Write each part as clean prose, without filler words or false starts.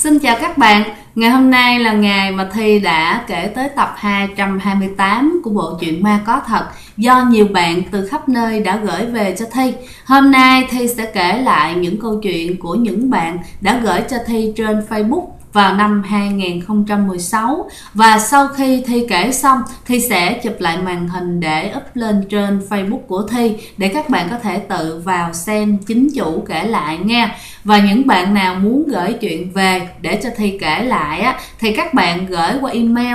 Xin chào các bạn, ngày hôm nay là ngày mà Thi đã kể tới tập 228 của bộ truyện Ma Có Thật do nhiều bạn từ khắp nơi đã gửi về cho Thi. Hôm nay Thi sẽ kể lại những câu chuyện của những bạn đã gửi cho Thi trên Facebook vào năm 2016. Và sau khi Thi kể xong, Thi sẽ chụp lại màn hình để up lên trên Facebook của Thi để các bạn có thể tự vào xem chính chủ kể lại nha. Và những bạn nào muốn gửi chuyện về để cho Thi kể lại á, thì các bạn gửi qua email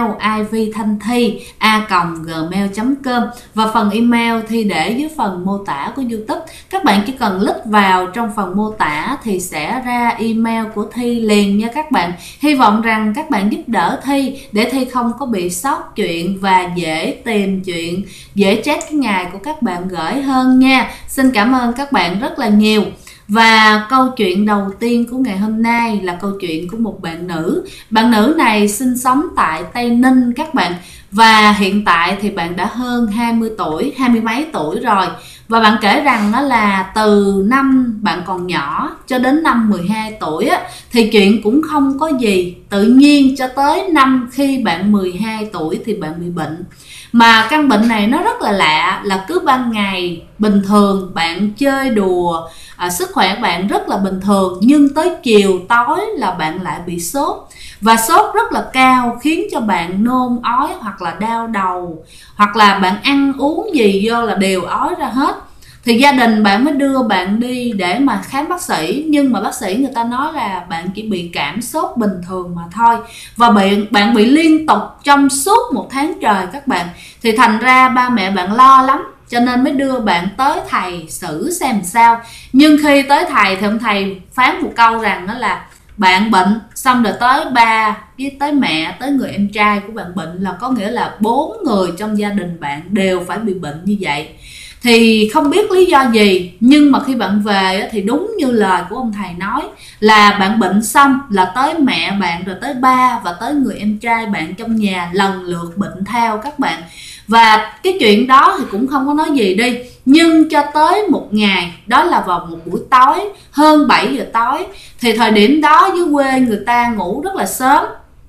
ivthanthi@gmail.com. Và phần email Thi để dưới phần mô tả của YouTube. Các bạn chỉ cần click vào trong phần mô tả thì sẽ ra email của Thi liền nha các bạn. Hy vọng rằng các bạn giúp đỡ Thi để Thi không có bị sót chuyện và dễ tìm chuyện, dễ check cái ngày của các bạn gửi hơn nha. Xin cảm ơn các bạn rất là nhiều. Và câu chuyện đầu tiên của ngày hôm nay là câu chuyện của một bạn nữ. Bạn nữ này sinh sống tại Tây Ninh các bạn. Và hiện tại thì bạn đã hơn 20 tuổi, 20 mấy tuổi rồi. Và bạn kể rằng đó là từ năm bạn còn nhỏ cho đến năm 12 tuổi á, thì chuyện cũng không có gì. Tự nhiên cho tới năm khi bạn 12 tuổi thì bạn bị bệnh. Mà căn bệnh này nó rất là lạ, là cứ ban ngày bình thường bạn chơi đùa, sức khỏe bạn rất là bình thường, nhưng tới chiều tối là bạn lại bị sốt. Và sốt rất là cao khiến cho bạn nôn ói hoặc là đau đầu, hoặc là bạn ăn uống gì vô là đều ói ra hết. Thì gia đình bạn mới đưa bạn đi để mà khám bác sĩ, nhưng mà bác sĩ người ta nói là bạn chỉ bị cảm sốt bình thường mà thôi. Và bạn bị liên tục trong suốt 1 tháng trời các bạn. Thì thành ra ba mẹ bạn lo lắm, cho nên mới đưa bạn tới thầy xử xem sao. Nhưng khi tới thầy thì ông thầy phán một câu rằng đó là bạn bệnh, xong rồi tới ba với tới mẹ, tới người em trai của bạn bệnh, là có nghĩa là 4 người trong gia đình bạn đều phải bị bệnh như vậy. Thì không biết lý do gì, nhưng mà khi bạn về thì đúng như lời của ông thầy nói là bạn bệnh xong là tới mẹ bạn, rồi tới ba và tới người em trai bạn trong nhà lần lượt bệnh theo các bạn. Và cái chuyện đó thì cũng không có nói gì đi. Nhưng cho tới một ngày, đó là vào một buổi tối, hơn 7 giờ tối. Thì thời điểm đó dưới quê người ta ngủ rất là sớm.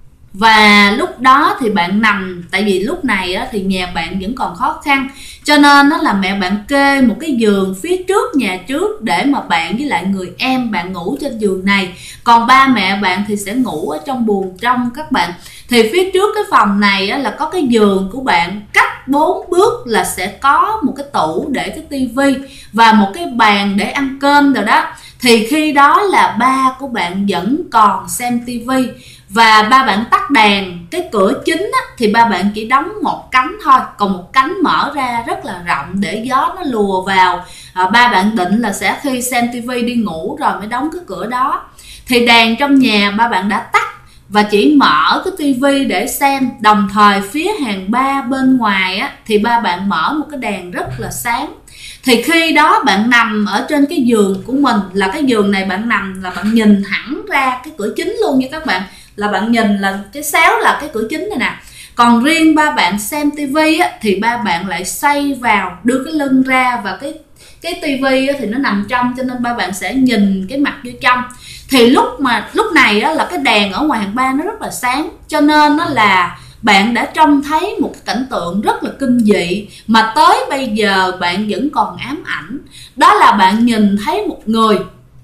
Và lúc đó thì bạn nằm, tại vì lúc này á, thì nhà bạn vẫn còn khó khăn, cho nên đó là mẹ bạn kê một cái giường phía trước nhà trước để mà bạn với lại người em bạn ngủ trên giường này. Còn ba mẹ bạn thì sẽ ngủ ở trong buồng trong các bạn. Thì phía trước cái phòng này á, là có cái giường của bạn, cách 4 bước là sẽ có một cái tủ để cái tivi và một cái bàn để ăn cơm rồi đó. Thì khi đó là ba của bạn vẫn còn xem tivi. Và ba bạn tắt đèn, cái cửa chính á, thì ba bạn chỉ đóng một cánh thôi, còn một cánh mở ra rất là rộng để gió nó lùa vào. Ba bạn định là sẽ khi xem tivi đi ngủ rồi mới đóng cái cửa đó. Thì đèn trong nhà ba bạn đã tắt và chỉ mở cái tivi để xem. Đồng thời phía hàng ba bên ngoài á, thì ba bạn mở một cái đèn rất là sáng. Thì khi đó bạn nằm ở trên cái giường của mình, là cái giường này bạn nằm là bạn nhìn thẳng ra cái cửa chính luôn nha các bạn. Là bạn nhìn là cái xéo là cái cửa chính này nè. Còn riêng ba bạn xem tivi á, thì ba bạn lại xoay vào, đưa cái lưng ra, và cái tivi á, thì nó nằm trong, cho nên ba bạn sẽ nhìn cái mặt vô trong. Thì lúc này á, là cái đèn ở ngoài hàng ba nó rất là sáng, cho nên nó là bạn đã trông thấy một cái cảnh tượng rất là kinh dị mà tới bây giờ bạn vẫn còn ám ảnh. Đó là bạn nhìn thấy một người,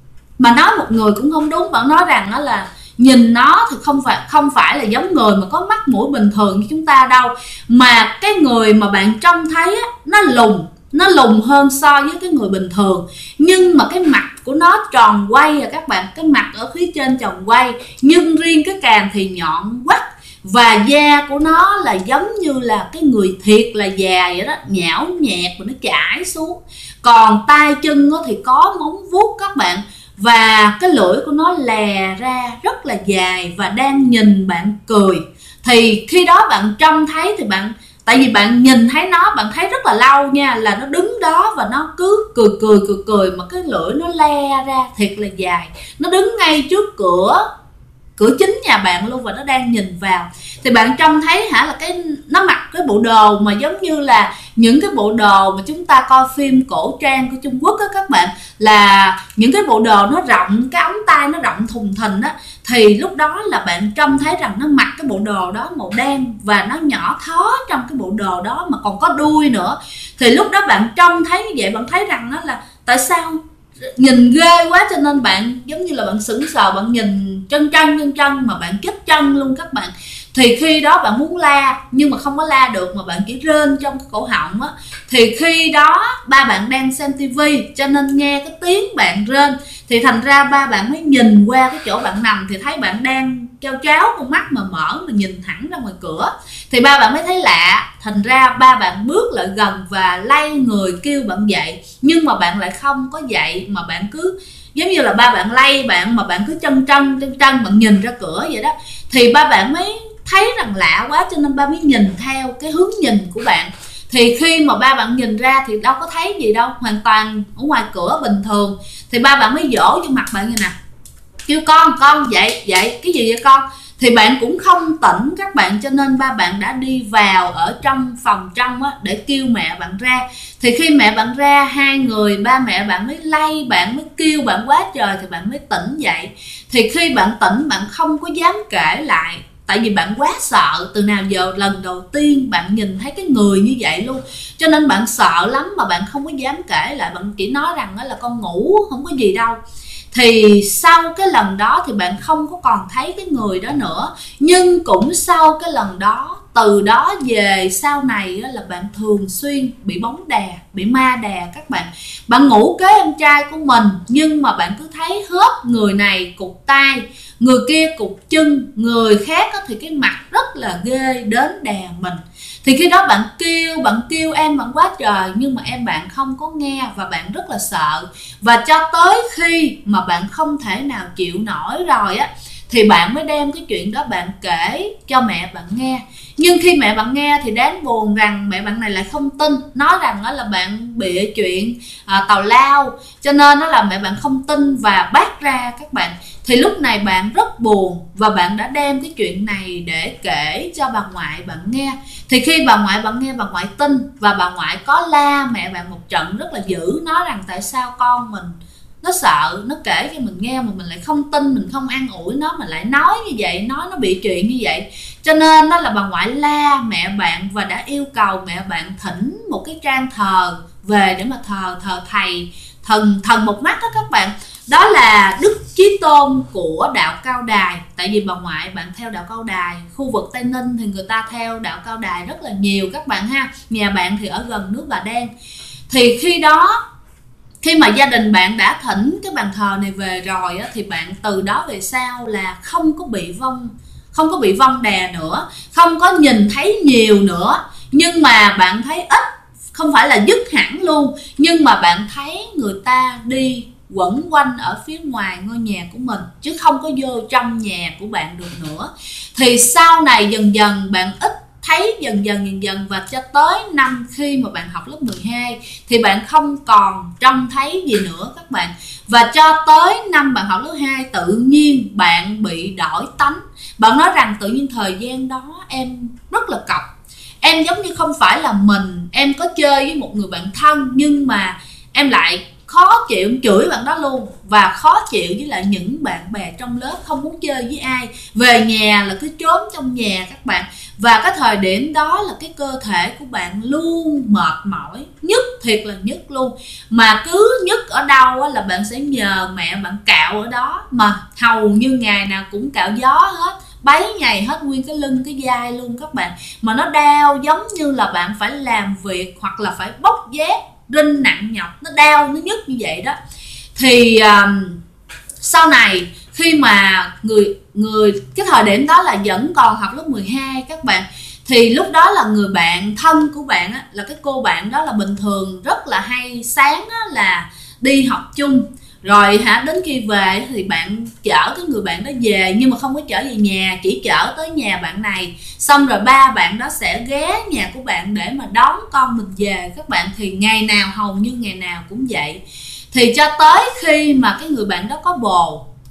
mà nói một người cũng không đúng, bạn nói rằng đó là nhìn nó thì không phải là giống người mà có mắt mũi bình thường như chúng ta đâu, mà cái người mà bạn trông thấy á, nó lùn hơn so với cái người bình thường. Nhưng mà cái mặt của nó tròn quay à các bạn, cái mặt ở phía trên tròn quay, nhưng riêng cái cằm thì nhọn quắt. Và da của nó là giống như là cái người thiệt là dài vậy đó, nhão nhẹt và nó chảy xuống. Còn tay chân thì có móng vuốt các bạn. Và cái lưỡi của nó lè ra rất là dài và đang nhìn bạn cười. Thì khi đó bạn trông thấy thì tại vì bạn nhìn thấy nó, bạn thấy rất là lâu nha, là nó đứng đó và nó cứ cười mà cái lưỡi nó le ra thiệt là dài. Nó đứng ngay trước cửa cửa chính nhà bạn luôn và nó đang nhìn vào. Thì bạn trông thấy hả là nó mặc cái bộ đồ mà giống như là những cái bộ đồ mà chúng ta coi phim cổ trang của Trung Quốc á các bạn, là những cái bộ đồ nó rộng, cái ống tay nó rộng thùng thình á. Thì lúc đó là bạn trông thấy rằng nó mặc cái bộ đồ đó màu đen và nó nhỏ thó trong cái bộ đồ đó mà còn có đuôi nữa. Thì lúc đó bạn trông thấy như vậy, bạn thấy rằng nó là tại sao nhìn ghê quá, cho nên bạn giống như là bạn sững sờ, bạn nhìn chân mà bạn kích chân luôn các bạn. Thì khi đó bạn muốn la nhưng mà không có la được, mà bạn chỉ rên trong cái cổ họng á. Thì khi đó ba bạn đang xem tivi cho nên nghe cái tiếng bạn rên, thì thành ra ba bạn mới nhìn qua cái chỗ bạn nằm thì thấy bạn đang chao cháo con mắt mà mở mà nhìn thẳng ra ngoài cửa. Thì ba bạn mới thấy lạ, thành ra ba bạn bước lại gần và lay người kêu bạn dậy, nhưng mà bạn lại không có dậy, mà bạn cứ giống như là ba bạn lay bạn mà bạn cứ chân bạn nhìn ra cửa vậy đó. Thì ba bạn mới thấy rằng lạ quá cho nên ba mới nhìn theo cái hướng nhìn của bạn. Thì khi mà ba bạn nhìn ra thì đâu có thấy gì đâu, hoàn toàn ở ngoài cửa bình thường. Thì ba bạn mới dỗ vô mặt bạn như nè, kêu con dậy cái gì vậy con. Thì bạn cũng không tỉnh các bạn, cho nên ba bạn đã đi vào ở trong phòng trong á, để kêu mẹ bạn ra. Thì khi mẹ bạn ra, hai người ba mẹ bạn mới lay bạn, mới kêu bạn quá trời thì bạn mới tỉnh dậy. Thì khi bạn tỉnh bạn không có dám kể lại, tại vì bạn quá sợ, từ nào giờ lần đầu tiên bạn nhìn thấy cái người như vậy luôn, cho nên bạn sợ lắm mà bạn không có dám kể lại. Bạn chỉ nói rằng là con ngủ không có gì đâu. Thì sau cái lần đó thì bạn không có còn thấy cái người đó nữa. Nhưng cũng sau cái lần đó, từ đó về sau này là bạn thường xuyên bị bóng đè, bị ma đè các bạn. Bạn ngủ kế em trai của mình nhưng mà bạn cứ thấy hết người này cụt tay, người kia cụt chân, người khác thì cái mặt rất là ghê đến đè mình. Thì khi đó bạn kêu em bạn quá trời, nhưng mà em bạn không có nghe và bạn rất là sợ. Và cho tới khi mà bạn không thể nào chịu nổi rồi á, thì bạn mới đem cái chuyện đó bạn kể cho mẹ bạn nghe. Nhưng khi mẹ bạn nghe thì đáng buồn rằng mẹ bạn này lại không tin, nói rằng đó là bạn bịa chuyện tào lao, cho nên đó là mẹ bạn không tin và bác ra các bạn. Thì lúc này bạn rất buồn và bạn đã đem cái chuyện này để kể cho bà ngoại bạn nghe. Thì khi bà ngoại bạn nghe, bà ngoại tin và bà ngoại có la mẹ bạn một trận rất là dữ, nói rằng tại sao con mình nó sợ, nó kể cho mình nghe mà mình lại không tin, mình không an ủi nó, mình lại nói như vậy, nói nó bị chuyện như vậy. Cho nên đó là bà ngoại la mẹ bạn và đã yêu cầu mẹ bạn thỉnh một cái trang thờ về để mà thờ thầy thần một mắt đó các bạn. Đó là Đức Chí Tôn của đạo Cao Đài. Tại vì bà ngoại bạn theo đạo Cao Đài, khu vực Tây Ninh thì người ta theo đạo Cao Đài rất là nhiều các bạn ha. Nhà bạn thì ở gần nước Bà Đen. Thì khi mà gia đình bạn đã thỉnh cái bàn thờ này về rồi á, thì bạn từ đó về sau là không có bị vong đè nữa, không có nhìn thấy nhiều nữa. Nhưng mà bạn thấy ít, không phải là dứt hẳn luôn, nhưng mà bạn thấy người ta đi quẩn quanh ở phía ngoài ngôi nhà của mình, chứ không có vô trong nhà của bạn được nữa. Thì sau này dần dần bạn ít thấy, dần dần và cho tới năm khi mà bạn học lớp 12 thì bạn không còn trông thấy gì nữa các bạn. Và cho tới năm bạn học lớp 2 tự nhiên bạn bị đổi tánh. Bạn nói rằng tự nhiên thời gian đó em rất là cọc, em giống như không phải là mình, em có chơi với một người bạn thân nhưng mà em lại khó chịu, chửi bạn đó luôn, và khó chịu với lại những bạn bè trong lớp, không muốn chơi với ai, về nhà là cứ trốn trong nhà các bạn. Và cái thời điểm đó là cái cơ thể của bạn luôn mệt mỏi, nhức thiệt là nhức luôn. Mà cứ nhức ở đâu là bạn sẽ nhờ mẹ bạn cạo ở đó, mà hầu như ngày nào cũng cạo gió hết, bấy ngày hết nguyên cái lưng cái vai luôn các bạn. Mà nó đau giống như là bạn phải làm việc hoặc là phải bốc vác rinh nặng nhọc, nó đau, nó nhức như vậy đó. Thì sau này khi mà cái thời điểm đó là vẫn còn học lớp 12 các bạn, thì lúc đó là người bạn thân của bạn á, là cái cô bạn đó là bình thường rất là hay sáng á, là đi học chung. Rồi đến khi về thì bạn chở cái người bạn đó về, nhưng mà không có chở về nhà, chỉ chở tới nhà bạn này. Xong rồi ba bạn đó sẽ ghé nhà của bạn để mà đón con mình về các bạn. Thì ngày nào, hầu như ngày nào cũng vậy. Thì cho tới khi mà cái người bạn đó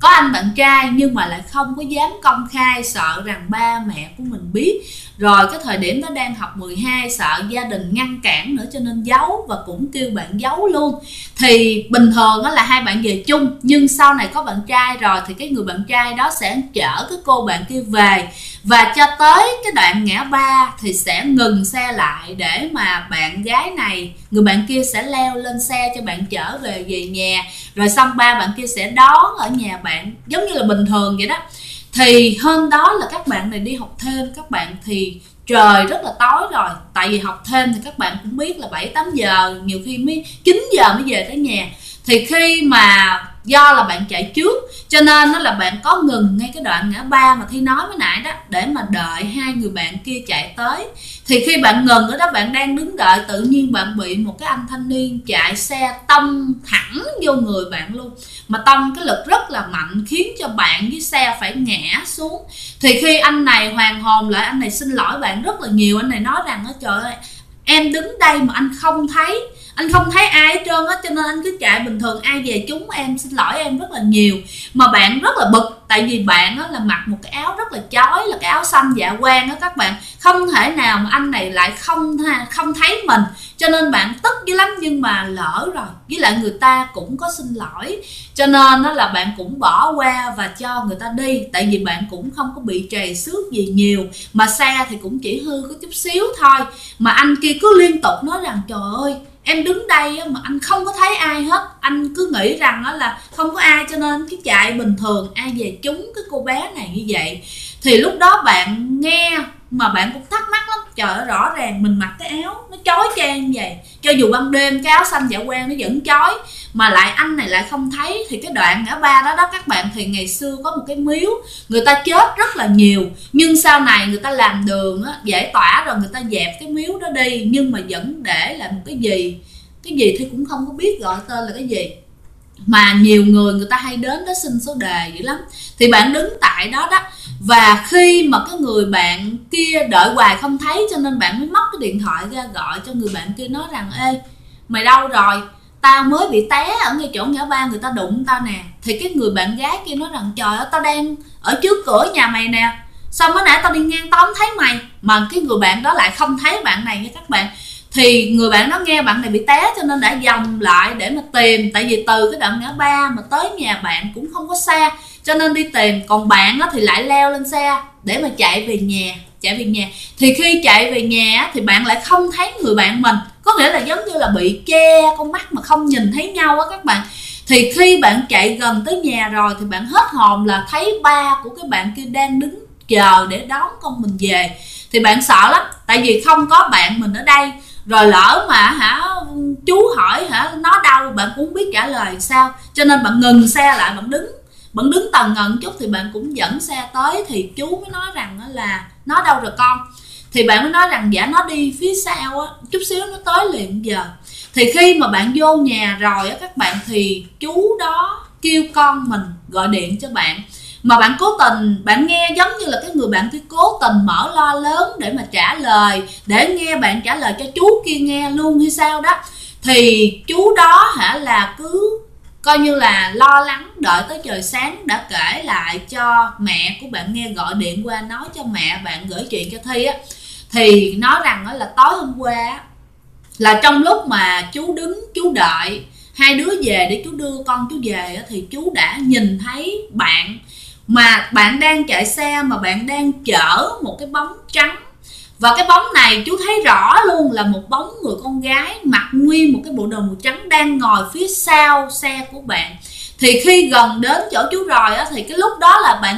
có anh bạn trai nhưng mà lại không có dám công khai, sợ rằng ba mẹ của mình biết. Rồi cái thời điểm đó đang học 12, sợ gia đình ngăn cản nữa cho nên giấu, và cũng kêu bạn giấu luôn. Thì bình thường đó là hai bạn về chung, nhưng sau này có bạn trai rồi thì cái người bạn trai đó sẽ chở cái cô bạn kia về, và cho tới cái đoạn ngã ba thì sẽ ngừng xe lại để mà bạn gái này, người bạn kia sẽ leo lên xe cho bạn trở về nhà. Rồi xong ba bạn kia sẽ đón ở nhà bạn giống như là bình thường vậy đó. Thì hôm đó là các bạn này đi học thêm, các bạn thì trời rất là tối rồi, tại vì học thêm thì các bạn cũng biết là 7-8 giờ, nhiều khi mới 9 giờ mới về tới nhà. Thì khi mà do là bạn chạy trước cho nên đó là bạn có ngừng ngay cái đoạn ngã ba mà Thi nói mới nãy đó, để mà đợi hai người bạn kia chạy tới. Thì khi bạn ngừng ở đó, bạn đang đứng đợi, tự nhiên bạn bị một cái anh thanh niên chạy xe tông thẳng vô người bạn luôn, mà tông cái lực rất là mạnh khiến cho bạn với xe phải ngã xuống. Thì khi anh này hoàn hồn lại, anh này xin lỗi bạn rất là nhiều. Anh này nói rằng trời ơi, em đứng đây mà anh không thấy ai hết trơn á, cho nên anh cứ chạy bình thường, ai về chúng em, xin lỗi em rất là nhiều. Mà bạn rất là bực, tại vì bạn á là mặc một cái áo rất là chói, là cái áo xanh dạ quang á các bạn, không thể nào mà anh này lại không thấy mình, cho nên bạn tức dữ lắm. Nhưng mà lỡ rồi, với lại người ta cũng có xin lỗi, cho nên đó là bạn cũng bỏ qua và cho người ta đi, tại vì bạn cũng không có bị trầy xước gì nhiều, mà xe thì cũng chỉ hư có chút xíu thôi. Mà anh kia cứ liên tục nói rằng trời ơi, em đứng đây mà anh không có thấy ai hết, anh cứ nghĩ rằng là không có ai cho nên cứ chạy bình thường, ai về trúng cái cô bé này như vậy. Thì lúc đó bạn nghe mà bạn cũng thắc mắc lắm, trời ơi, rõ ràng mình mặc cái áo nó chói chang vậy, cho dù ban đêm cái áo xanh dạ quang nó vẫn chói, mà lại anh này lại không thấy. Thì cái đoạn ngã ba đó các bạn, thì ngày xưa có một cái miếu, người ta chết rất là nhiều, nhưng sau này người ta làm đường á, giải tỏa rồi người ta dẹp cái miếu đó đi, nhưng mà vẫn để lại một cái gì thì cũng không có biết gọi tên là cái gì, mà nhiều người ta hay đến đó xin số đề dữ lắm. Thì bạn đứng tại đó đó, và khi mà cái người bạn kia đợi hoài không thấy, cho nên bạn mới móc cái điện thoại ra gọi cho người bạn kia, nói rằng ê mày đâu rồi, tao mới bị té ở ngay chỗ ngã ba, người ta đụng tao nè. Thì cái người bạn gái kia nói rằng trời ơi, tao đang ở trước cửa nhà mày nè, xong mới nãy tao đi ngang tao không thấy mày. Mà cái người bạn đó lại không thấy bạn này nha các bạn. Thì người bạn đó nghe bạn này bị té cho nên đã vòng lại để mà tìm, tại vì từ cái đoạn ngã ba mà tới nhà bạn cũng không có xa, cho nên đi tìm. Còn bạn thì lại leo lên xe để mà chạy về nhà. Thì khi chạy về nhà thì bạn lại không thấy người bạn mình, có nghĩa là giống như là bị che con mắt mà không nhìn thấy nhau á các bạn. Thì khi bạn chạy gần tới nhà rồi thì bạn hết hồn là thấy ba của cái bạn kia đang đứng chờ để đón con mình về. Thì bạn sợ lắm, tại vì không có bạn mình ở đây, rồi lỡ mà chú hỏi nó đâu, bạn cũng không biết trả lời sao, cho nên bạn ngừng xe lại, bạn đứng tần ngần chút. Thì bạn cũng dẫn xe tới, thì chú mới nói rằng là nó đâu rồi con. Thì bạn mới nói rằng dạ nó đi phía sau á, chút xíu nó tới liền giờ. Thì khi mà bạn vô nhà rồi á các bạn, thì chú đó kêu con mình gọi điện cho bạn, mà bạn cố tình, bạn nghe giống như là cái người bạn kia cố tình mở loa lớn để mà trả lời, để nghe bạn trả lời cho chú kia nghe luôn hay sao đó. Thì chú đó là cứ coi như là lo lắng đợi tới trời sáng, đã kể lại cho mẹ của bạn nghe, gọi điện qua nói cho mẹ bạn gửi chuyện cho Thi á. Thì nói rằng là tối hôm qua là trong lúc mà chú đứng chú đợi hai đứa về để chú đưa con chú về, thì chú đã nhìn thấy bạn, mà bạn đang chạy xe mà bạn đang chở một cái bóng trắng. Và cái bóng này chú thấy rõ luôn là một bóng người con gái mặc nguyên một cái bộ đồ màu trắng đang ngồi phía sau xe của bạn. Thì khi gần đến chỗ chú rồi á, thì cái lúc đó là bạn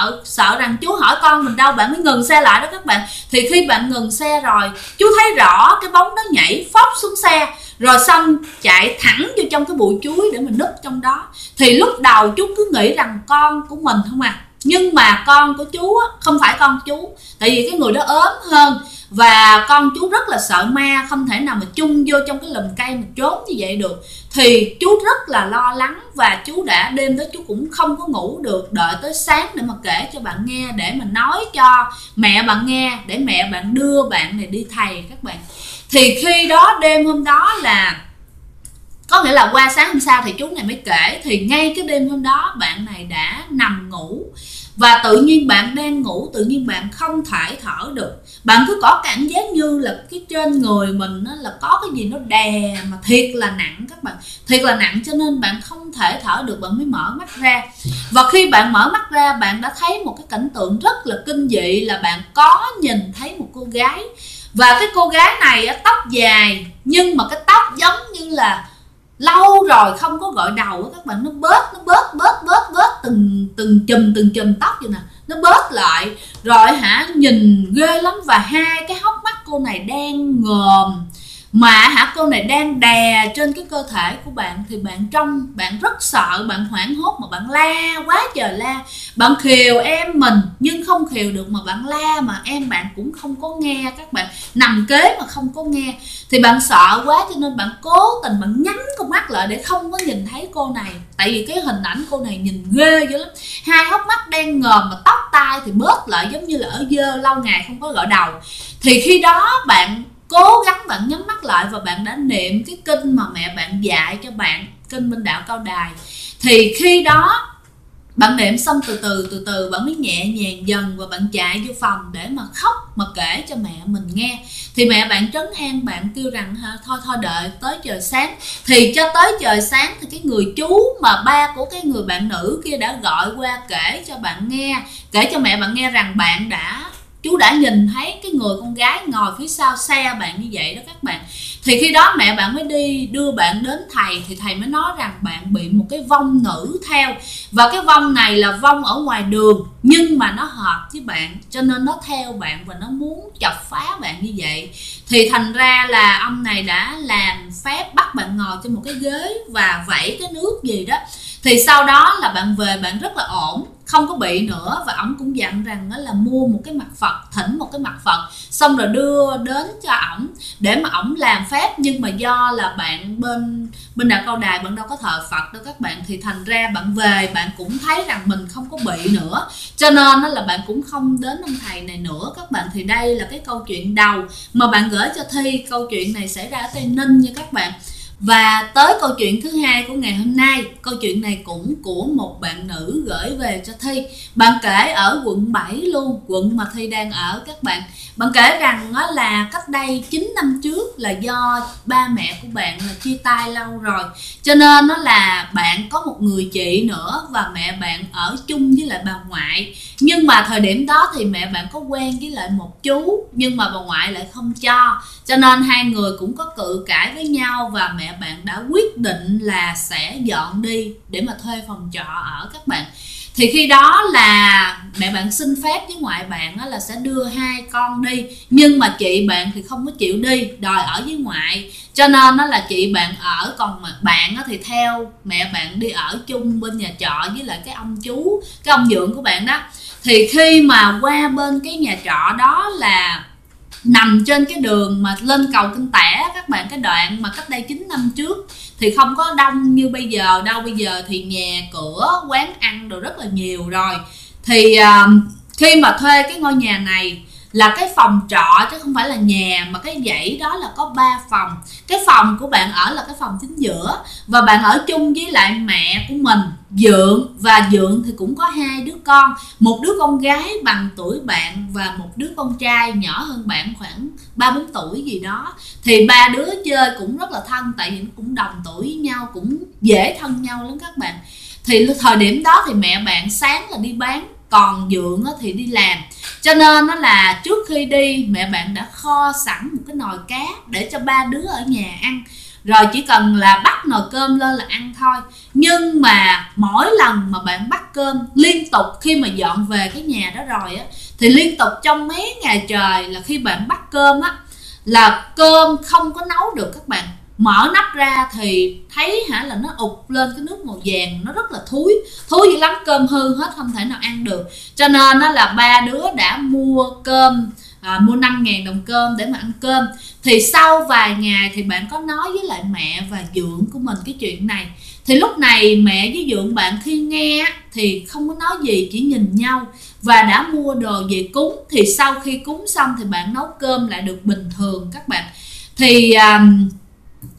sợ rằng chú hỏi con mình đâu, bạn mới ngừng xe lại đó các bạn. Thì khi bạn ngừng xe rồi, chú thấy rõ cái bóng đó nhảy phóc xuống xe, rồi xong chạy thẳng vô trong cái bụi chuối để mình núp trong đó. Thì lúc đầu chú cứ nghĩ rằng con của mình không à, nhưng mà con của chú á, không phải con chú, tại vì cái người đó ốm hơn, và con chú rất là sợ ma, không thể nào mà chung vô trong cái lùm cây mà trốn như vậy được. Thì chú rất là lo lắng, và chú đã đêm đó chú cũng không có ngủ được, đợi tới sáng để mà kể cho bạn nghe, để mà nói cho mẹ bạn nghe, để mẹ bạn đưa bạn này đi thầy các bạn. Thì khi đó đêm hôm đó là Có nghĩa là qua sáng hôm sau thì chú này mới kể, thì ngay cái đêm hôm đó bạn này đã nằm ngủ, và tự nhiên bạn đang ngủ, tự nhiên bạn không thể thở được. Bạn cứ có cảm giác như là cái trên người mình là có cái gì nó đè mà thiệt là nặng các bạn, thiệt là nặng, cho nên bạn không thể thở được. Bạn mới mở mắt ra, và khi bạn mở mắt ra, bạn đã thấy một cái cảnh tượng rất là kinh dị, là bạn có nhìn thấy một cô gái. Và cái cô gái này tóc dài, nhưng mà cái tóc giống như là lâu rồi không có gội đầu các bạn, nó bớt từng chùm tóc vậy nè, nó bớt lại rồi nhìn ghê lắm. Và hai cái hốc mắt cô này đang ngòm, mà cô này đang đè trên cái cơ thể của bạn. Thì bạn rất sợ, bạn hoảng hốt, mà bạn la quá trời la, bạn khều em mình nhưng không khều được, mà bạn la mà em bạn cũng không có nghe các bạn, nằm kế mà không có nghe. Thì bạn sợ quá cho nên bạn cố tình bạn nhắm con mắt lại để không có nhìn thấy cô này, tại vì cái hình ảnh cô này nhìn ghê dữ lắm. Hai hốc mắt đen ngòm mà tóc tai thì bớt lại giống như là ở dơ lâu ngày không có gội đầu. Thì khi đó bạn cố gắng bạn nhắm mắt lại, và bạn đã niệm cái kinh mà mẹ bạn dạy cho bạn, kinh Minh Đạo Cao Đài. Thì khi đó bạn niệm xong từ từ bạn mới nhẹ nhàng dần, và bạn chạy vô phòng để mà khóc, mà kể cho mẹ mình nghe. Thì mẹ bạn trấn an bạn, kêu rằng thôi đợi tới trời sáng. Thì cho tới trời sáng thì cái người chú mà ba của cái người bạn nữ kia đã gọi qua kể cho bạn nghe, kể cho mẹ bạn nghe rằng chú đã nhìn thấy cái người con gái ngồi phía sau xe bạn như vậy đó các bạn. Thì khi đó mẹ bạn mới đi đưa bạn đến thầy, thì thầy mới nói rằng bạn bị một cái vong nữ theo, và cái vong này là vong ở ngoài đường, nhưng mà nó hợp với bạn cho nên nó theo bạn và nó muốn chọc phá bạn như vậy. Thì thành ra là ông này đã làm phép bắt bạn ngồi trên một cái ghế và vẩy cái nước gì đó. Thì sau đó là bạn về bạn rất là ổn, không có bị nữa. Và ổng cũng dặn rằng đó là mua một cái mặt Phật, thỉnh một cái mặt Phật, xong rồi đưa đến cho ổng để mà ổng làm phép. Nhưng mà do là bạn bên Đạo Cao Đài bạn đâu có thờ Phật đâu các bạn, thì thành ra bạn về bạn cũng thấy rằng mình không có bị nữa, cho nên là bạn cũng không đến ông thầy này nữa các bạn. Thì đây là cái câu chuyện đầu mà bạn gửi cho Thi. Câu chuyện này xảy ra ở Tây Ninh nha các bạn. Và tới câu chuyện thứ hai của ngày hôm nay. Câu chuyện này cũng của một bạn nữ gửi về cho Thi. Bạn kể ở quận 7 luôn, quận mà Thi đang ở các bạn. Bạn kể rằng là cách đây 9 năm trước là do ba mẹ của bạn là chia tay lâu rồi, cho nên là bạn có một người chị nữa, và mẹ bạn ở chung với lại bà ngoại. Nhưng mà thời điểm đó thì mẹ bạn có quen với lại một chú, nhưng mà bà ngoại lại không cho nên hai người cũng có cự cãi với nhau. Và mẹ bạn đã quyết định là sẽ dọn đi để mà thuê phòng trọ ở các bạn. Thì khi đó là mẹ bạn xin phép với ngoại bạn là sẽ đưa hai con đi, nhưng mà chị bạn thì không có chịu đi, đòi ở với ngoại, cho nên là chị bạn ở, còn mà bạn thì theo mẹ bạn đi ở chung bên nhà trọ với lại cái ông chú, cái ông dượng của bạn đó. Thì khi mà qua bên cái nhà trọ đó là nằm trên cái đường mà lên cầu Kinh Tẻ các bạn, cái đoạn mà cách đây 9 năm trước thì không có đông như bây giờ đâu. Bây giờ thì nhà cửa quán ăn đồ rất là nhiều rồi. Thì khi mà thuê cái ngôi nhà này là cái phòng trọ chứ không phải là nhà, mà cái dãy đó là có 3 phòng. Cái phòng của bạn ở là cái phòng chính giữa, và bạn ở chung với lại mẹ của mình, dượng, và dượng thì cũng có hai đứa con, một đứa con gái bằng tuổi bạn và một đứa con trai nhỏ hơn bạn khoảng 3-4 tuổi gì đó. Thì ba đứa chơi cũng rất là thân, tại vì nó cũng đồng tuổi với nhau, cũng dễ thân nhau lắm các bạn. Thì thời điểm đó thì mẹ bạn sáng là đi bán, còn dượng thì đi làm, cho nên là trước khi đi mẹ bạn đã kho sẵn một cái nồi cá để cho ba đứa ở nhà ăn, rồi chỉ cần là bắt nồi cơm lên là ăn thôi. Nhưng mà mỗi lần mà bạn bắt cơm liên tục, khi mà dọn về cái nhà đó rồi thì liên tục trong mấy ngày trời là khi bạn bắt cơm là cơm không có nấu được các bạn. Mở nắp ra thì thấy là nó ụt lên cái nước màu vàng, nó rất là thúi dữ lắm, cơm hư hết, không thể nào ăn được. Cho nên là ba đứa đã mua cơm, mua 5.000 đồng cơm để mà ăn cơm. Thì sau vài ngày thì bạn có nói với lại mẹ và dượng của mình cái chuyện này. Thì lúc này mẹ với dượng bạn khi nghe thì không có nói gì, chỉ nhìn nhau và đã mua đồ về cúng. Thì sau khi cúng xong thì bạn nấu cơm lại được bình thường các bạn. Thì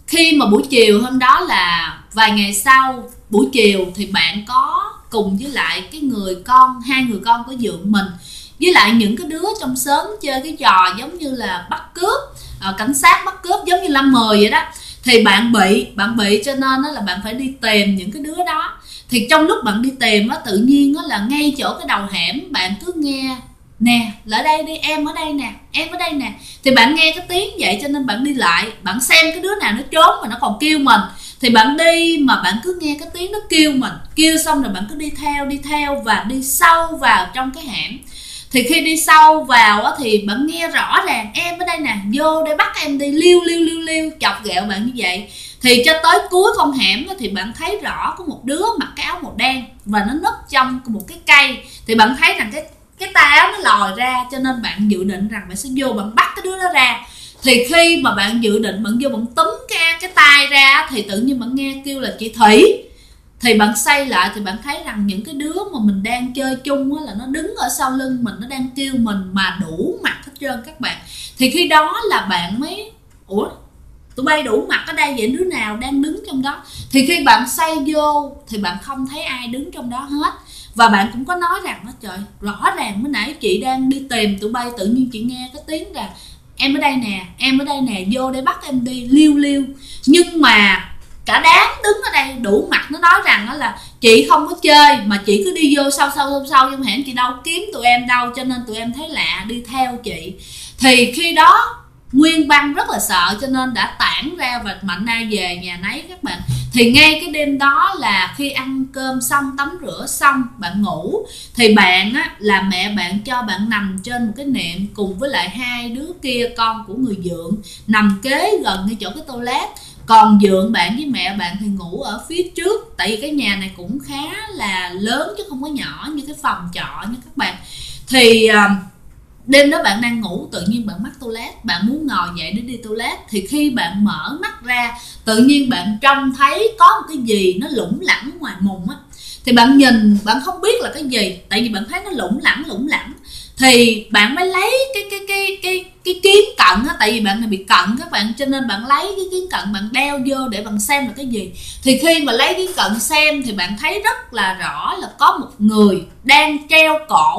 khi mà buổi chiều hôm đó là vài ngày sau buổi chiều thì bạn có cùng với lại cái người con, hai người con của dượng mình với lại những cái đứa trong xóm chơi cái trò giống như là bắt cướp, cảnh sát bắt cướp giống như năm 10 vậy đó, thì bạn bị cho nên là bạn phải đi tìm những cái đứa đó. Thì trong lúc bạn đi tìm á, tự nhiên á, là ngay chỗ cái đầu hẻm bạn cứ nghe nè, lại đây đi, em ở đây nè, em ở đây nè. Thì bạn nghe cái tiếng vậy cho nên bạn đi lại, bạn xem cái đứa nào nó trốn mà nó còn kêu mình. Thì bạn đi mà bạn cứ nghe cái tiếng nó kêu mình, kêu xong rồi bạn cứ đi theo và đi sâu vào trong cái hẻm. Thì khi đi sâu vào á, thì bạn nghe rõ ràng em ở đây nè, vô đây bắt em đi, liêu chọc ghẹo bạn như vậy. Thì cho tới cuối con hẻm thì bạn thấy rõ có một đứa mặc cái áo màu đen và nó núp trong một cái cây. Thì bạn thấy rằng cái tay áo nó lòi ra, cho nên bạn dự định rằng bạn sẽ vô bạn bắt cái đứa đó ra. Thì khi mà bạn dự định bạn vô bạn túm cái tay ra thì tự nhiên bạn nghe kêu là chị Thủy. Thì bạn xoay lại thì bạn thấy rằng những cái đứa mà mình đang chơi chung là nó đứng ở sau lưng mình, nó đang kêu mình mà đủ mặt hết trơn các bạn. Thì khi đó là bạn mới ủa tụi bay đủ mặt ở đây vậy, đứa nào đang đứng trong đó. Thì khi bạn xoay vô thì bạn không thấy ai đứng trong đó hết. Và bạn cũng có nói rằng trời, rõ ràng mới nãy chị đang đi tìm tụi bay, tự nhiên chị nghe cái tiếng là em ở đây nè, em ở đây nè, vô để bắt em đi, liêu. Nhưng mà cả đám đứng ở đây đủ mặt nó nói rằng là chị không có chơi mà chị cứ đi vô sau trong hẻm, chị đâu kiếm tụi em đâu, cho nên tụi em thấy lạ đi theo chị. Thì khi đó Nguyên Băng rất là sợ cho nên đã tản ra và mạnh ai về nhà nấy các bạn. Thì ngay cái đêm đó là khi ăn cơm xong, tắm rửa xong, bạn ngủ. Thì bạn á, là mẹ bạn cho bạn nằm trên một cái nệm cùng với lại hai đứa kia con của người dượng, nằm kế gần ngay chỗ cái toilet. Còn dượng bạn với mẹ bạn thì ngủ ở phía trước. Tại vì cái nhà này cũng khá là lớn chứ không có nhỏ như cái phòng trọ nha các bạn. Thì đêm đó bạn đang ngủ, tự nhiên bạn mắc toilet, bạn muốn ngồi dậy để đi toilet. Thì khi bạn mở mắt ra, tự nhiên bạn trông thấy có một cái gì nó lủng lẳng ngoài mùng á. Thì bạn nhìn, bạn không biết là cái gì, tại vì bạn thấy nó lủng lẳng. Thì bạn mới lấy cái kiến cận á, tại vì bạn này bị cận các bạn, cho nên bạn lấy cái kiến cận bạn đeo vô để bạn xem là cái gì. Thì khi mà lấy kiến cận xem thì bạn thấy rất là rõ là có một người đang treo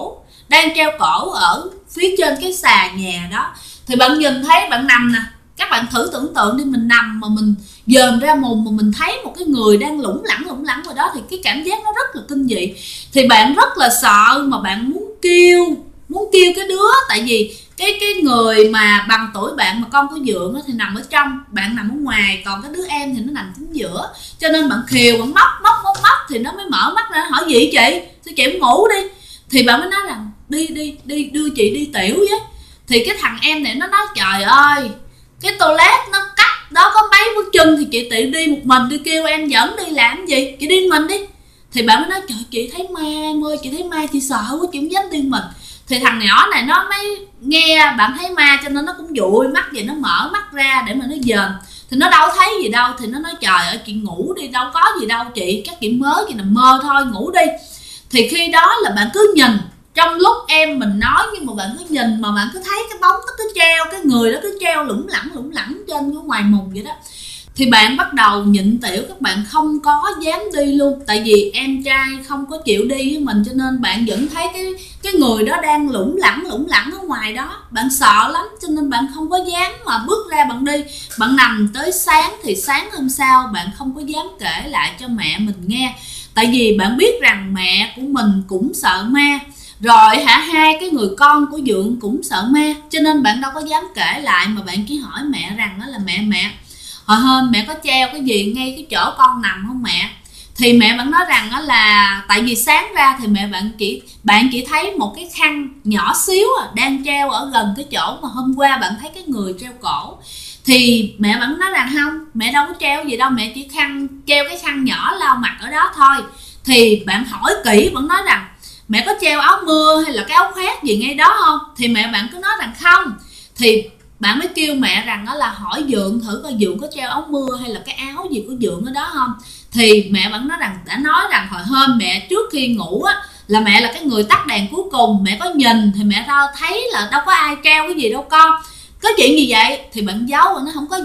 cổ ở phía trên cái xà nhà đó. Thì bạn nhìn thấy bạn nằm nè, các bạn thử tưởng tượng đi, mình nằm mà mình dòm ra mùng mà mình thấy một cái người đang lủng lẳng rồi đó, thì cái cảm giác nó rất là kinh dị. Thì bạn rất là sợ mà bạn muốn kêu cái đứa, tại vì cái người mà bằng tuổi bạn mà con của dượng thì nằm ở trong, bạn nằm ở ngoài, còn cái đứa em thì nó nằm chính giữa. Cho nên bạn khều, bạn móc thì nó mới mở mắt ra, hỏi gì chị, sao chị ngủ đi. Thì bạn mới nói rằng đi đưa chị đi tiểu với. Thì cái thằng em này nó nói trời ơi, cái toilet nó cách đó có mấy bước chân, thì chị tự đi một mình, đi kêu em dẫn đi làm gì, chị đi mình đi. Thì bạn mới nói trời chị thấy ma em ơi, chị thấy ma chị sợ quá chị không dám đi mình. Thì thằng nhỏ này nó mới nghe bạn thấy ma cho nên nó cũng dụi mắt vậy, nó mở mắt ra để mà nó dòm. Thì nó đâu thấy gì đâu, thì nó nói trời ơi chị ngủ đi, đâu có gì đâu chị, các chị mới chị nằm mơ thôi, ngủ đi. Thì khi đó là bạn cứ nhìn, trong lúc em mình nói nhưng mà bạn cứ nhìn mà bạn cứ thấy cái bóng nó cứ treo, cái người đó cứ treo lủng lẳng trên cái ngoài mùng vậy đó. Thì bạn bắt đầu nhịn tiểu, các bạn không có dám đi luôn. Tại vì em trai không có chịu đi với mình, cho nên bạn vẫn thấy cái người đó đang lủng lẳng ở ngoài đó. Bạn sợ lắm cho nên bạn không có dám mà bước ra bạn đi. Bạn nằm tới sáng, thì sáng hôm sau bạn không có dám kể lại cho mẹ mình nghe. Tại vì bạn biết rằng mẹ của mình cũng sợ ma, rồi hai cái người con của dượng cũng sợ ma, cho nên bạn đâu có dám kể lại, mà bạn chỉ hỏi mẹ rằng đó là mẹ hồi hôm mẹ có treo cái gì ngay cái chỗ con nằm không mẹ. Thì mẹ bạn nói rằng đó là tại vì sáng ra thì mẹ bạn chỉ thấy một cái khăn nhỏ xíu đang treo ở gần cái chỗ mà hôm qua bạn thấy cái người treo cổ. Thì mẹ bạn nói rằng không, mẹ đâu có treo gì đâu, mẹ chỉ treo cái khăn nhỏ lau mặt ở đó thôi. Thì bạn hỏi kỹ, bạn nói rằng mẹ có treo áo mưa hay là cái áo khoác gì ngay đó không. Thì mẹ bạn cứ nói rằng không. Thì bạn mới kêu mẹ rằng đó là hỏi dượng thử coi dượng có treo áo mưa hay là cái áo gì của dượng ở đó không. Thì mẹ bạn nói rằng đã nói rằng hồi hôm mẹ trước khi ngủ á, là mẹ là cái người tắt đèn cuối cùng, mẹ có nhìn thì mẹ thấy là đâu có ai treo cái gì đâu con, có chuyện gì vậy. Thì bạn giấu, nó không có gì đâu,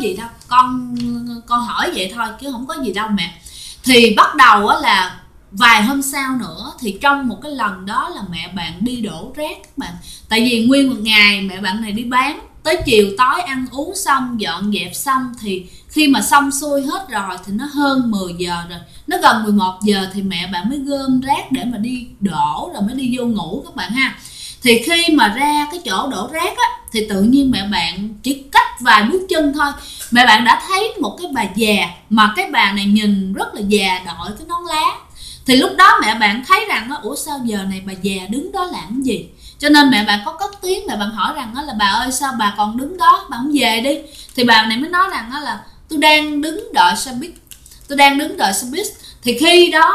con hỏi vậy thôi chứ không có gì đâu mẹ. Thì bắt đầu á là vài hôm sau nữa thì trong một cái lần đó là mẹ bạn đi đổ rác các bạn. Tại vì nguyên một ngày mẹ bạn này đi bán, tới chiều tối ăn uống xong dọn dẹp xong thì khi mà xong xuôi hết rồi thì nó hơn 10 giờ rồi, nó gần 11 giờ thì mẹ bạn mới gom rác để mà đi đổ rồi mới đi vô ngủ các bạn ha. Thì khi mà ra cái chỗ đổ rác á thì tự nhiên mẹ bạn chỉ cách vài bước chân thôi, mẹ bạn đã thấy một cái bà già, mà cái bà này nhìn rất là già, đội cái nón lá. Thì lúc đó mẹ bạn thấy rằng ủa sao giờ này bà già đứng đó làm cái gì, cho nên mẹ bạn có cất tiếng, mẹ bạn hỏi rằng là bà ơi sao bà còn đứng đó, bà không về đi. Thì bà này mới nói rằng là tôi đang đứng đợi xe buýt, tôi đang đứng đợi xe buýt. Thì khi đó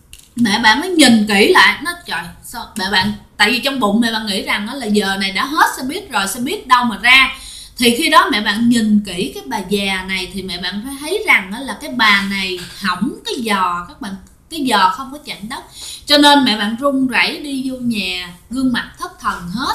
mẹ bạn mới nhìn kỹ lại, nó trời sao mẹ bạn, tại vì trong bụng mẹ bạn nghĩ rằng là giờ này đã hết xe buýt rồi, xe buýt đâu mà ra. Thì khi đó mẹ bạn nhìn kỹ cái bà già này thì mẹ bạn thấy rằng là cái bà này hỏng cái giò các bạn, cái giò không có chạm đất. Cho nên mẹ bạn run rẩy đi vô nhà, gương mặt thất thần hết.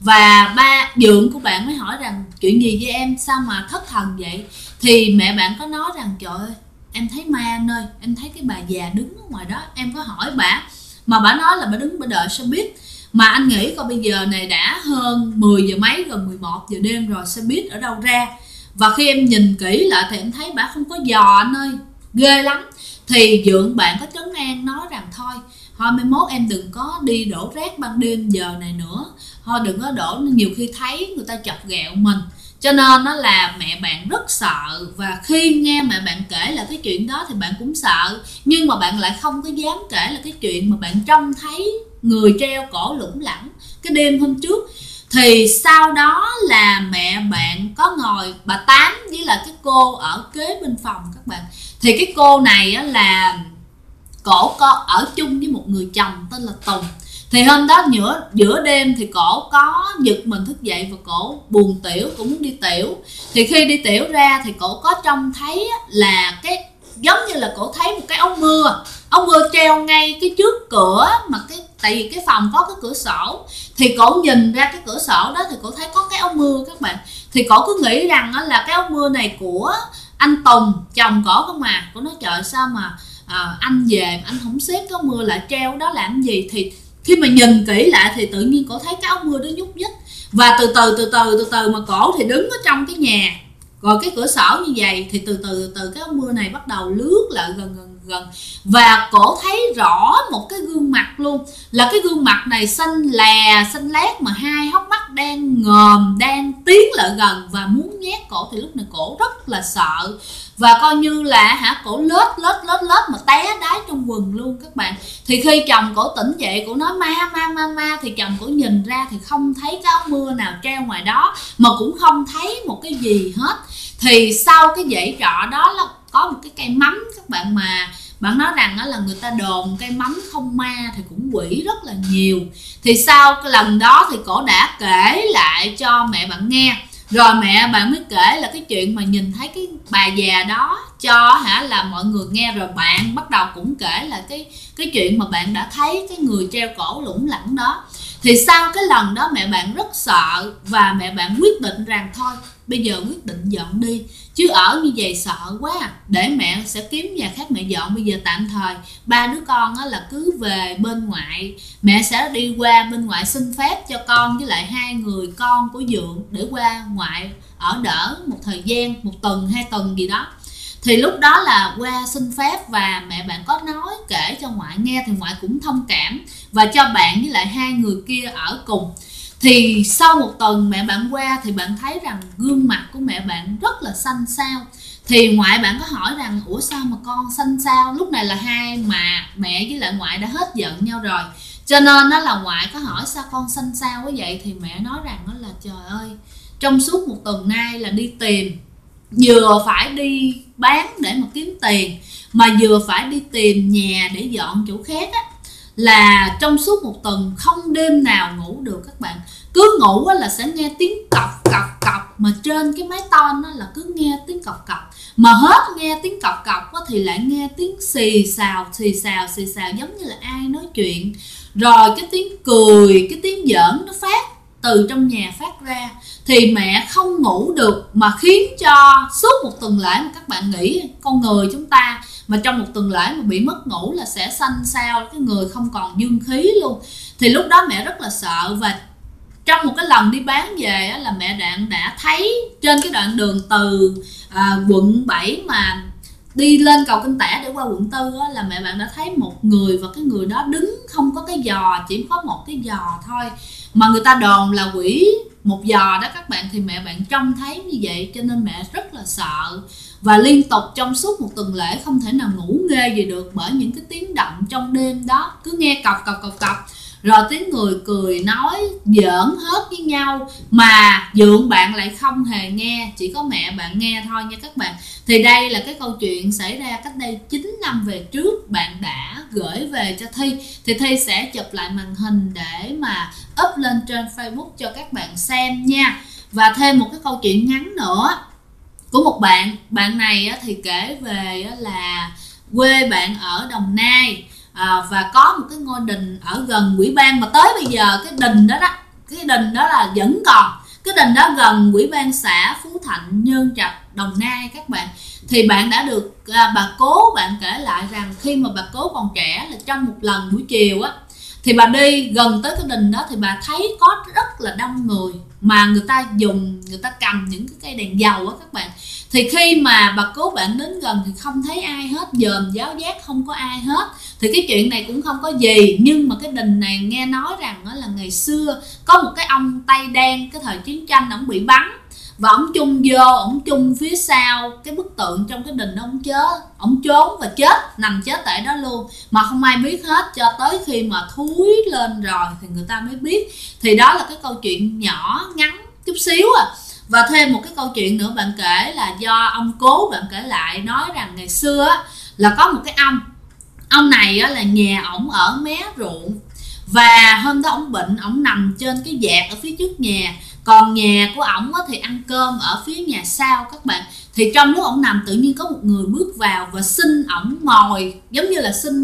Và ba dượng của bạn mới hỏi rằng chuyện gì với em, sao mà thất thần vậy. Thì mẹ bạn có nói rằng trời ơi em thấy ma anh ơi, em thấy cái bà già đứng ở ngoài đó. Em có hỏi bà mà bà nói là bà đứng bà đợi xe buýt. Mà anh nghĩ coi bây giờ này đã hơn 10 giờ mấy, gần 11 giờ đêm rồi, xe buýt ở đâu ra. Và khi em nhìn kỹ lại thì em thấy bà không có giò anh ơi, ghê lắm. Thì dượng bạn có trấn an nói rằng thôi mai mốt em đừng có đi đổ rác ban đêm giờ này nữa, thôi đừng có đổ, nhiều khi thấy người ta chọc ghẹo mình. Cho nên nó là mẹ bạn rất sợ. Và khi nghe mẹ bạn kể là cái chuyện đó thì bạn cũng sợ, nhưng mà bạn lại không có dám kể là cái chuyện mà bạn trông thấy người treo cổ lủng lẳng cái đêm hôm trước. Thì sau đó là mẹ bạn có ngồi bà Tám với là cái cô ở kế bên phòng các bạn. Thì cái cô này á là cổ có ở chung với một người chồng tên là Tùng. Thì hôm đó giữa đêm thì cổ có giật mình thức dậy và cổ buồn tiểu, cũng muốn đi tiểu. Thì khi đi tiểu ra thì cổ có trông thấy là cái giống như là cổ thấy một cái áo mưa treo ngay cái trước cửa, mà tại vì cái phòng có cái cửa sổ. Thì cổ nhìn ra cái cửa sổ đó thì cổ thấy có cái áo mưa các bạn. Thì cổ cứ nghĩ rằng là cái áo mưa này của anh Tùng, chồng cổ không mà. Cổ nói trời sao mà anh về anh không xếp cái áo mưa lại treo đó làm gì. Thì khi mà nhìn kỹ lại thì tự nhiên cổ thấy cái áo mưa đó nhúc nhích. Và từ từ mà cổ thì đứng ở trong cái nhà, rồi cái cửa sổ như vậy thì từ từ cái áo mưa này bắt đầu lướt lại gần. Và cổ thấy rõ một cái gương mặt luôn, là cái gương mặt này xanh lét mà hai hốc mắt đang ngòm, đang tiến lại gần và muốn nhét cổ. Thì lúc này cổ rất là sợ và coi như là cổ lết mà té đái trong quần luôn các bạn. Thì khi chồng cổ tỉnh dậy, cổ nói ma, thì chồng cổ nhìn ra thì không thấy cái áo mưa nào treo ngoài đó, mà cũng không thấy một cái gì hết. Thì sau cái dãy trọ đó là có một cái cây mắm các bạn, mà bạn nói rằng là người ta đồn cây mắm không ma thì cũng quỷ rất là nhiều. Thì sau cái lần đó thì cổ đã kể lại cho mẹ bạn nghe, rồi mẹ bạn mới kể là cái chuyện mà nhìn thấy cái bà già đó cho là mọi người nghe. Rồi bạn bắt đầu cũng kể là cái chuyện mà bạn đã thấy cái người treo cổ lủng lẳng đó. Thì sau cái lần đó mẹ bạn rất sợ và mẹ bạn quyết định rằng thôi bây giờ quyết định dọn đi, chứ ở như vậy sợ quá, để mẹ sẽ kiếm nhà khác mẹ dọn. Bây giờ tạm thời ba đứa con là cứ về bên ngoại, mẹ sẽ đi qua bên ngoại xin phép cho con với lại hai người con của dượng để qua ngoại ở đỡ một thời gian, 1 tuần 2 tuần gì đó. Thì lúc đó là qua xin phép và mẹ bạn có nói kể cho ngoại nghe, thì ngoại cũng thông cảm và cho bạn với lại hai người kia ở cùng. Thì sau 1 tuần mẹ bạn qua thì bạn thấy rằng gương mặt của mẹ bạn rất là xanh xao. Thì ngoại bạn có hỏi rằng ủa sao mà con xanh xao. Lúc này là hai mà mẹ với lại ngoại đã hết giận nhau rồi, cho nên đó là ngoại có hỏi sao con xanh xao quá vậy. Thì mẹ nói rằng đó là trời ơi, trong suốt 1 tuần nay là đi tìm, vừa phải đi bán để mà kiếm tiền, mà vừa phải đi tìm nhà để dọn chỗ khác á, là trong suốt 1 tuần không đêm nào ngủ được các bạn. Cứ ngủ là sẽ nghe tiếng cọc mà trên cái mái tôn là cứ nghe tiếng cọc, mà hết nghe tiếng cọc thì lại nghe tiếng xì xào giống như là ai nói chuyện. Rồi cái tiếng cười, cái tiếng giỡn nó phát từ trong nhà phát ra, thì mẹ không ngủ được, mà khiến cho suốt một tuần lễ, mà các bạn nghĩ con người chúng ta mà trong một tuần lễ mà bị mất ngủ là sẽ xanh xao, cái người không còn dương khí luôn. Thì lúc đó mẹ rất là sợ. Và trong một cái lần đi bán về là mẹ đã thấy trên cái đoạn đường từ quận 7 mà đi lên cầu Kinh Tẻ để qua quận 4 là mẹ bạn đã thấy một người, và cái người đó đứng không có cái giò, chỉ có một cái giò thôi, mà người ta đồn là quỷ một giò đó các bạn. Thì mẹ bạn trông thấy như vậy cho nên mẹ rất là sợ, và liên tục trong suốt một tuần lễ không thể nào ngủ nghê gì được, bởi những cái tiếng động trong đêm đó, cứ nghe cọc cọc cọc cọc, rồi tiếng người cười nói giỡn hết với nhau, mà dượng bạn lại không hề nghe, chỉ có mẹ bạn nghe thôi nha các bạn. Thì đây là cái câu chuyện xảy ra cách đây 9 năm về trước, bạn đã gửi về cho Thi. Thì Thi sẽ chụp lại màn hình để mà up lên trên Facebook cho các bạn xem nha. Và thêm một cái câu chuyện ngắn nữa của một bạn này thì kể về là quê bạn ở Đồng Nai, và có một cái ngôi đình ở gần Ủy ban, mà tới bây giờ cái đình đó là vẫn còn. Cái đình đó gần Ủy ban xã Phú Thạnh, Nhơn Trạch, Đồng Nai các bạn. Thì bạn đã được bà cố bạn kể lại rằng khi mà bà cố còn trẻ là trong một lần buổi chiều thì bà đi gần tới cái đình đó, thì bà thấy có rất là đông người, mà người ta cầm những cái cây đèn dầu các bạn. Thì khi mà bà cố bạn đến gần thì không thấy ai hết, dòm giáo giác không có ai hết. Thì cái chuyện này cũng không có gì, nhưng mà cái đình này nghe nói rằng là ngày xưa có một cái ông Tây Đen, cái thời chiến tranh ổng bị bắn, và ổng chung phía sau cái bức tượng trong cái đình đó, ổng trốn và nằm chết tại đó luôn, mà không ai biết hết, cho tới khi mà thúi lên rồi thì người ta mới biết. Thì đó là cái câu chuyện nhỏ ngắn chút xíu Và thêm một cái câu chuyện nữa bạn kể là do ông cố bạn kể lại, nói rằng ngày xưa là có một cái ông này là nhà ổng ở mé ruộng, và hôm đó ổng bệnh, ổng nằm trên cái vạt ở phía trước nhà, còn nhà của ổng thì ăn cơm ở phía nhà sau các bạn. Thì trong lúc ổng nằm tự nhiên có một người bước vào và xin ổng mồi, giống như là xin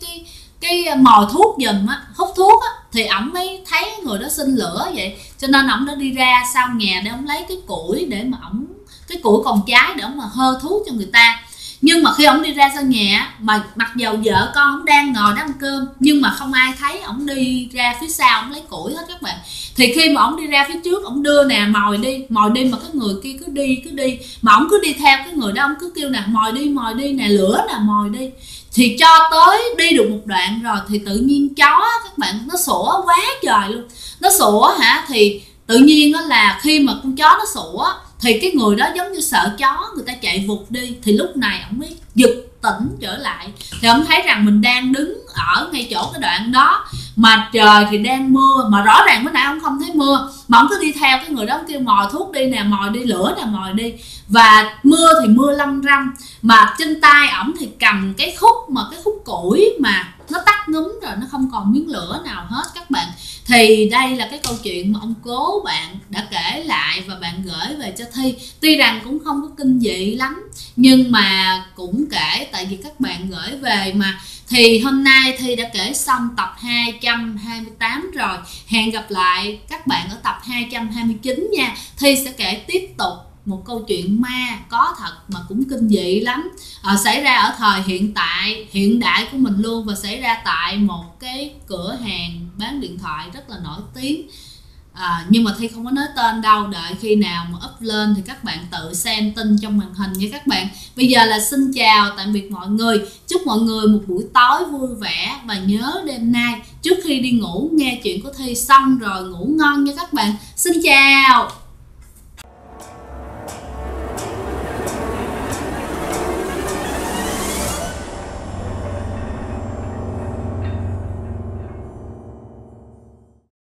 cái mồi thuốc giùm hút thuốc thì ổng mới thấy người đó xin lửa vậy, cho nên ổng đã đi ra sau nhà để ổng lấy cái củi, để mà cái củi còn cháy để ổng mà hơ thuốc cho người ta. Nhưng mà khi ổng đi ra sau nhà, mà mặc dầu vợ con ổng đang ngồi đó ăn cơm, nhưng mà không ai thấy ổng đi ra phía sau ổng lấy củi hết các bạn. Thì khi mà ổng đi ra phía trước, ổng đưa nè mồi đi, mà cái người kia cứ đi, mà ổng cứ đi theo cái người đó, ổng cứ kêu nè mồi đi nè, lửa nè, mồi đi. Thì cho tới đi được một đoạn rồi thì tự nhiên chó các bạn, nó sủa quá trời luôn. Nó sủa thì tự nhiên là khi mà con chó nó sủa thì cái người đó giống như sợ chó, người ta chạy vụt đi. Thì lúc này ổng mới giật tỉnh trở lại, thì ổng thấy rằng mình đang đứng ở ngay chỗ cái đoạn đó, mà trời thì đang mưa, mà rõ ràng bữa nay ổng không thấy mưa, mà ổng cứ đi theo cái người đó, ổng kêu mồi thuốc đi nè, mồi đi, lửa nè, mồi đi. Và mưa thì mưa lâm râm, mà trên tay ổng thì cầm cái khúc củi mà nó tắt ngúm rồi, nó không còn miếng lửa nào hết các bạn. Thì đây là cái câu chuyện mà ông cố bạn đã kể lại và bạn gửi về cho Thi. Tuy rằng cũng không có kinh dị lắm, nhưng mà cũng kể tại vì các bạn gửi về mà. Thì hôm nay Thi đã kể xong tập 228 rồi. Hẹn gặp lại các bạn ở tập 229 nha. Thi sẽ kể tiếp tục một câu chuyện ma có thật mà cũng kinh dị lắm, xảy ra ở thời hiện đại của mình luôn, và xảy ra tại một cái cửa hàng bán điện thoại rất là nổi tiếng. Nhưng mà Thi không có nói tên đâu, đợi khi nào mà up lên thì các bạn tự xem tin trong màn hình nha các bạn. Bây giờ là xin chào tạm biệt mọi người, chúc mọi người một buổi tối vui vẻ, và nhớ đêm nay trước khi đi ngủ nghe chuyện của Thi xong rồi ngủ ngon nha các bạn. Xin chào.